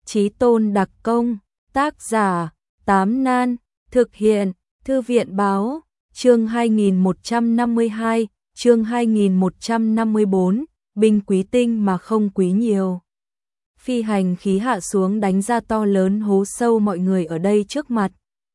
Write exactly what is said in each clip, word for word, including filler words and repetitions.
Chí Tôn đặc công, tác giả, Tám Nan, thực hiện, Thư viện báo, chương hai nghìn một trăm năm mươi hai, chương hai nghìn một trăm năm mươi bốn, binh quý tinh mà không quý nhiều. Phi hành khí hạ xuống đánh ra to lớn hố sâu mọi người ở đây trước mặt.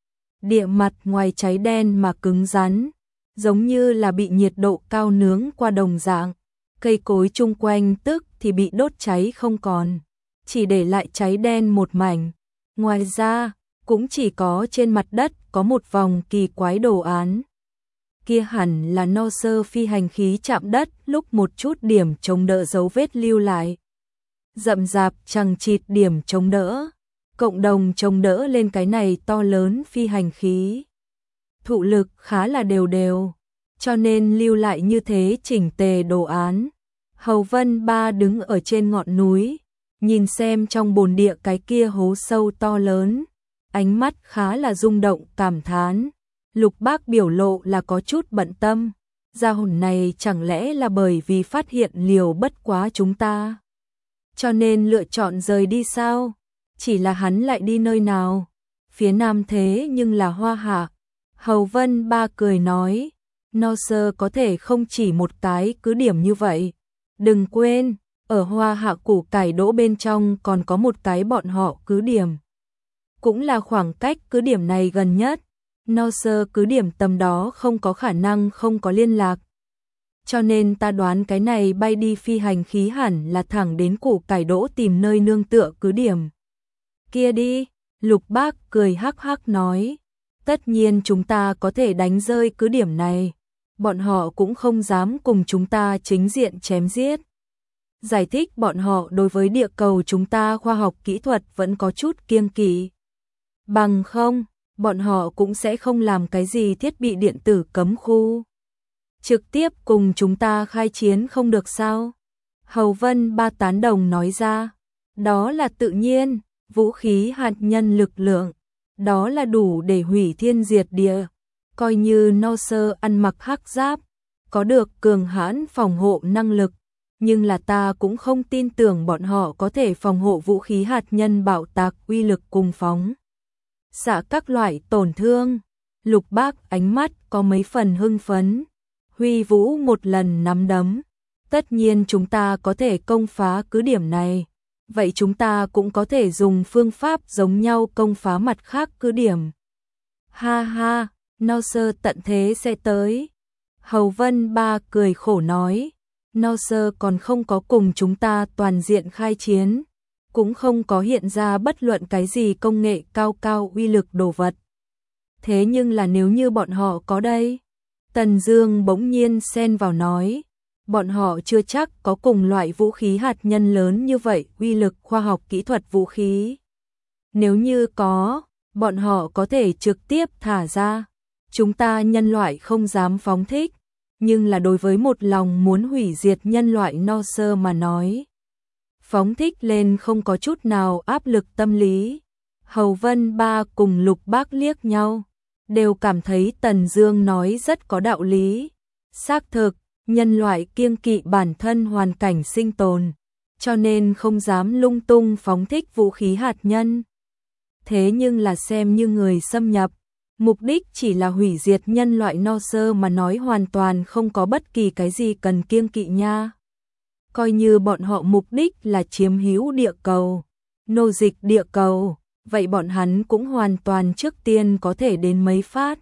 Địa mặt ngoài cháy đen mà cứng rắn, giống như là bị nhiệt độ cao nướng qua đồng dạng. Cây cối chung quanh tức thì bị đốt cháy không còn, chỉ để lại cháy đen một mảnh. Ngoài ra, cũng chỉ có trên mặt đất có một vòng kỳ quái đồ án. Kia hẳn là no sơ phi hành khí chạm đất lúc một chút điểm chống đỡ dấu vết lưu lại. Rậm rạp chằng chịt điểm chống đỡ, cộng đồng chống đỡ lên cái này to lớn phi hành khí. Thụ lực khá là đều đều, cho nên lưu lại như thế chỉnh tề đồ án. Hầu Vân Ba đứng ở trên ngọn núi, nhìn xem trong bồn địa cái kia hố sâu to lớn, ánh mắt khá là rung động cảm thán. Lục Bác biểu lộ là có chút bận tâm, gia hồn này chẳng lẽ là bởi vì phát hiện liều bất quá chúng ta, cho nên lựa chọn rời đi sao? Chỉ là hắn lại đi nơi nào? Phía nam thế nhưng là Hoa Hạ. Hầu Vân Ba cười nói, no sơ có thể không chỉ một cái cứ điểm như vậy. Đừng quên, ở Hoa Hạ củ cải đỗ bên trong còn có một cái bọn họ cứ điểm. Cũng là khoảng cách cứ điểm này gần nhất. No sơ cứ điểm tầm đó không có khả năng không có liên lạc. Cho nên ta đoán cái này bay đi phi hành khí hẳn là thẳng đến củ cải đỗ tìm nơi nương tựa cứ điểm. Kia đi, Lục Bác cười hắc hắc nói. Tất nhiên chúng ta có thể đánh rơi cứ điểm này. Bọn họ cũng không dám cùng chúng ta chính diện chém giết. Giải thích bọn họ đối với địa cầu chúng ta khoa học kỹ thuật vẫn có chút kiêng kỵ. Bằng không, bọn họ cũng sẽ không làm cái gì thiết bị điện tử cấm khu. Trực tiếp cùng chúng ta khai chiến không được sao? Hầu Vân Ba tán đồng nói ra. Đó là tự nhiên, vũ khí hạt nhân lực lượng. Đó là đủ để hủy thiên diệt địa. Coi như no sơ ăn mặc hắc giáp, có được cường hãn phòng hộ năng lực. Nhưng là ta cũng không tin tưởng bọn họ có thể phòng hộ vũ khí hạt nhân bạo tạc uy lực cùng phóng xạ các loại tổn thương. Lục Bác ánh mắt có mấy phần hưng phấn, huy vũ một lần nắm đấm. Tất nhiên chúng ta có thể công phá cứ điểm này, vậy chúng ta cũng có thể dùng phương pháp giống nhau công phá mặt khác cứ điểm. Ha ha, no sơ tận thế sẽ tới. Hầu Vân Ba cười khổ nói, no sơ còn không có cùng chúng ta toàn diện khai chiến, cũng không có hiện ra bất luận cái gì công nghệ cao cao uy lực đồ vật. Thế nhưng là nếu như bọn họ có đây? Tần Dương bỗng nhiên xen vào nói, bọn họ chưa chắc có cùng loại vũ khí hạt nhân lớn như vậy uy lực khoa học kỹ thuật vũ khí. Nếu như có, bọn họ có thể trực tiếp thả ra. Chúng ta nhân loại không dám phóng thích, nhưng là đối với một lòng muốn hủy diệt nhân loại no sơ mà nói, phóng thích lên không có chút nào áp lực tâm lý. Hầu Vân Ba cùng Lục Bác liếc nhau, đều cảm thấy Tần Dương nói rất có đạo lý. Xác thực, nhân loại kiêng kỵ bản thân hoàn cảnh sinh tồn, cho nên không dám lung tung phóng thích vũ khí hạt nhân. Thế nhưng là xem như người xâm nhập, mục đích chỉ là hủy diệt nhân loại no sơ mà nói hoàn toàn không có bất kỳ cái gì cần kiêng kỵ nha. Coi như bọn họ mục đích là chiếm hữu địa cầu, nô dịch địa cầu, vậy bọn hắn cũng hoàn toàn trước tiên có thể đến mấy phát.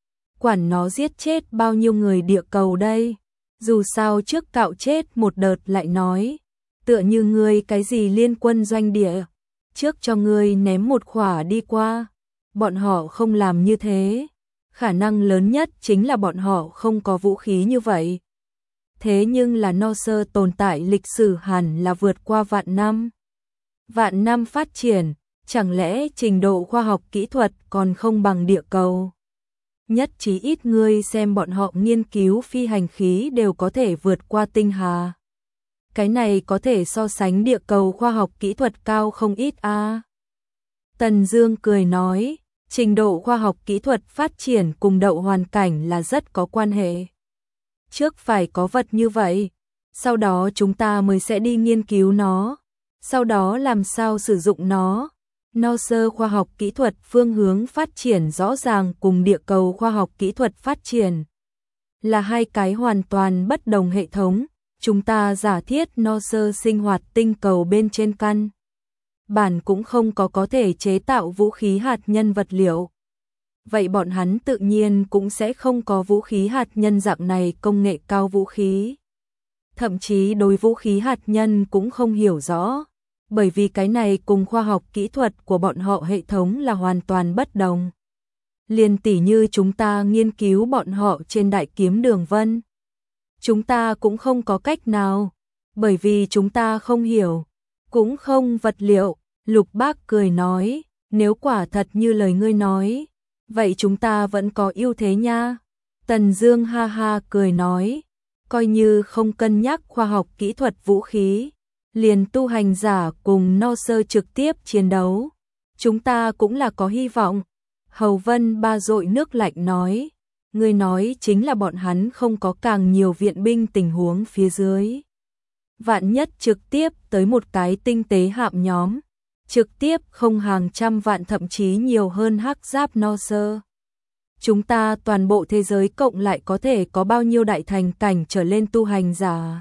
Quản nó giết chết bao nhiêu người địa cầu đây, dù sao trước cạo chết một đợt lại nói, tựa như ngươi cái gì liên quân doanh địa, trước cho ngươi ném một khỏa đi qua. Bọn họ không làm như thế, khả năng lớn nhất chính là bọn họ không có vũ khí như vậy. Thế nhưng là no sơ tồn tại lịch sử hẳn là vượt qua vạn năm. Vạn năm phát triển, chẳng lẽ trình độ khoa học kỹ thuật còn không bằng địa cầu? Nhất chí ít ngươi xem bọn họ nghiên cứu phi hành khí đều có thể vượt qua tinh hà. Cái này có thể so sánh địa cầu khoa học kỹ thuật cao không ít a. À. Tần Dương cười nói, trình độ khoa học kỹ thuật phát triển cùng đậu hoàn cảnh là rất có quan hệ. Trước phải có vật như vậy, sau đó chúng ta mới sẽ đi nghiên cứu nó. sau đó làm sao sử dụng nó. No sơ khoa học kỹ thuật phương hướng phát triển rõ ràng cùng địa cầu khoa học kỹ thuật phát triển là hai cái hoàn toàn bất đồng hệ thống. Chúng ta giả thiết no sơ sinh hoạt tinh cầu bên trên căn bản cũng không có có thể chế tạo vũ khí hạt nhân vật liệu. Vậy bọn hắn tự nhiên cũng sẽ không có vũ khí hạt nhân dạng này công nghệ cao vũ khí. Thậm chí đối vũ khí hạt nhân cũng không hiểu rõ, bởi vì cái này cùng khoa học kỹ thuật của bọn họ hệ thống là hoàn toàn bất đồng. Liền tỉ như chúng ta nghiên cứu bọn họ trên đại kiếm đường vân. Chúng ta cũng không có cách nào, bởi vì chúng ta không hiểu, cũng không vật liệu. Lục Bác cười nói, nếu quả thật như lời ngươi nói, vậy chúng ta vẫn có ưu thế nha. Tần Dương ha ha cười nói, coi như không cân nhắc khoa học kỹ thuật vũ khí, liền tu hành giả cùng no sơ trực tiếp chiến đấu, chúng ta cũng là có hy vọng. Hầu Vân Ba dội nước lạnh nói, ngươi nói chính là bọn hắn không có càng nhiều viện binh tình huống phía dưới. Vạn nhất trực tiếp tới một cái tinh tế hạm nhóm, trực tiếp không hàng trăm vạn thậm chí nhiều hơn hắc giáp no sơ. Chúng ta toàn bộ thế giới cộng lại có thể có bao nhiêu đại thành cảnh trở lên tu hành giả.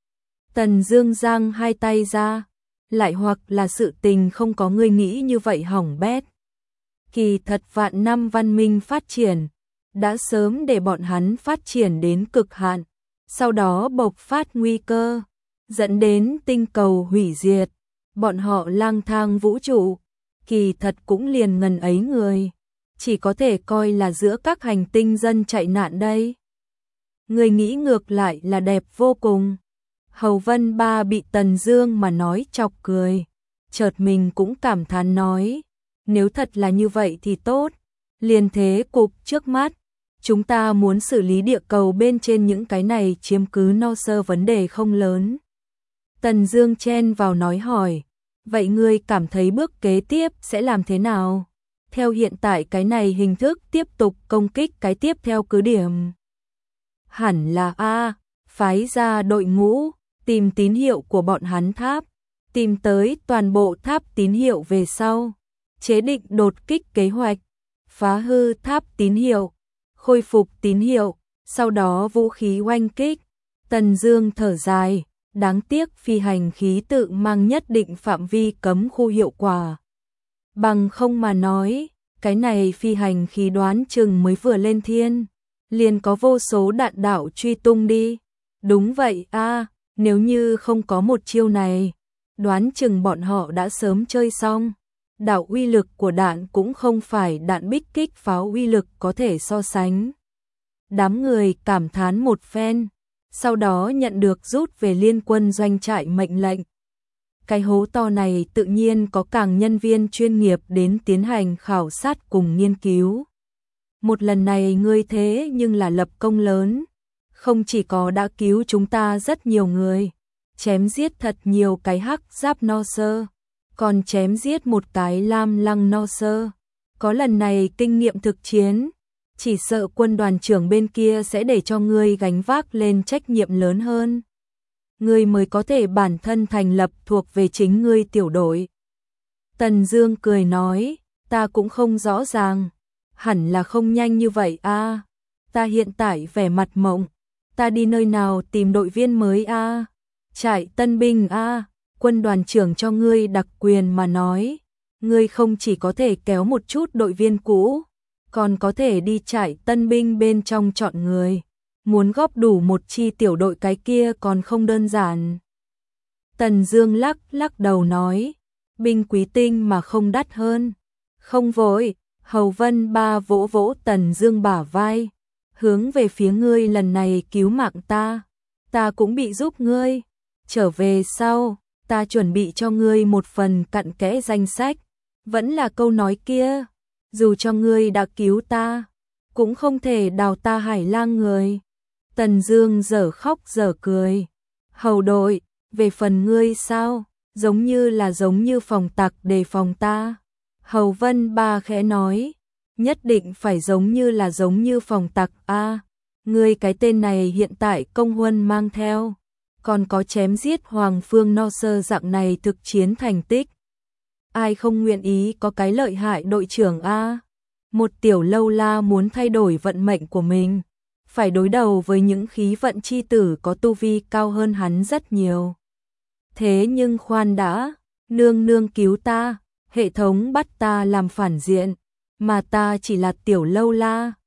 Tần Dương giang hai tay ra, lại hoặc là sự tình không có người nghĩ như vậy hỏng bét. Kỳ thật vạn năm văn minh phát triển, đã sớm để bọn hắn phát triển đến cực hạn, sau đó bộc phát nguy cơ, dẫn đến tinh cầu hủy diệt, bọn họ lang thang vũ trụ, kỳ thật cũng liền ngần ấy người, chỉ có thể coi là giữa các hành tinh dân chạy nạn đây. Người nghĩ ngược lại là đẹp vô cùng. Hầu Vân Ba bị Tần Dương mà nói chọc cười, chợt mình cũng cảm thán nói, nếu thật là như vậy thì tốt, liền thế cục trước mắt, chúng ta muốn xử lý địa cầu bên trên những cái này chiếm cứ no sơ vấn đề không lớn. Tần Dương chen vào nói hỏi, vậy ngươi cảm thấy bước kế tiếp sẽ làm thế nào? Theo hiện tại cái này hình thức tiếp tục công kích cái tiếp theo cứ điểm. Hẳn là A, phái ra đội ngũ, tìm tín hiệu của bọn hắn tháp, tìm tới toàn bộ tháp tín hiệu về sau, chế định đột kích kế hoạch, phá hư tháp tín hiệu, khôi phục tín hiệu, sau đó vũ khí oanh kích. Tần Dương thở dài, đáng tiếc phi hành khí tự mang nhất định phạm vi cấm khu hiệu quả. Bằng không mà nói, cái này phi hành khí đoán chừng mới vừa lên thiên, liền có vô số đạn đạo truy tung đi. Đúng vậy a, nếu như không có một chiêu này, đoán chừng bọn họ đã sớm chơi xong. Đạo uy lực của đạn cũng không phải đạn bích kích pháo uy lực có thể so sánh. Đám người cảm thán một phen, sau đó nhận được rút về liên quân doanh trại mệnh lệnh. Cái hố to này tự nhiên có càng nhân viên chuyên nghiệp đến tiến hành khảo sát cùng nghiên cứu. Một lần này ngươi thế nhưng là lập công lớn, không chỉ có đã cứu chúng ta rất nhiều người, chém giết thật nhiều cái hắc giáp no sơ, còn chém giết một cái lam lăng no sơ. Có lần này kinh nghiệm thực chiến, chỉ sợ quân đoàn trưởng bên kia sẽ để cho ngươi gánh vác lên trách nhiệm lớn hơn. Ngươi mới có thể bản thân thành lập thuộc về chính ngươi tiểu đội. Tần Dương cười nói, ta cũng không rõ ràng, hẳn là không nhanh như vậy a. Ta hiện tại vẻ mặt mộng, ta đi nơi nào tìm đội viên mới a? Trại tân binh a, quân đoàn trưởng cho ngươi đặc quyền mà nói, ngươi không chỉ có thể kéo một chút đội viên cũ, còn có thể đi trại tân binh bên trong chọn người. Muốn góp đủ một chi tiểu đội cái kia còn không đơn giản. Tần Dương lắc lắc đầu nói, binh quý tinh mà không đắt hơn. Không vội, Hầu Vân Ba vỗ vỗ Tần Dương bả vai, hướng về phía ngươi lần này cứu mạng ta, ta cũng bị giúp ngươi. Trở về sau, ta chuẩn bị cho ngươi một phần cặn kẽ danh sách. Vẫn là câu nói kia, dù cho ngươi đã cứu ta, cũng không thể đào ta Hải Lang người. Tần Dương dở khóc dở cười. Hầu đội, về phần ngươi sao? Giống như là giống như phòng tặc đề phòng ta. Hầu Vân Ba khẽ nói, nhất định phải giống như là giống như phòng tặc a. À, ngươi cái tên này hiện tại công huân mang theo, còn có chém giết Hoàng Phương No Sơ dạng này thực chiến thành tích. Ai không nguyện ý có cái lợi hại đội trưởng a? Một tiểu lâu la muốn thay đổi vận mệnh của mình, phải đối đầu với những khí vận chi tử có tu vi cao hơn hắn rất nhiều. Thế nhưng khoan đã, nương nương cứu ta, hệ thống bắt ta làm phản diện, mà ta chỉ là tiểu lâu la,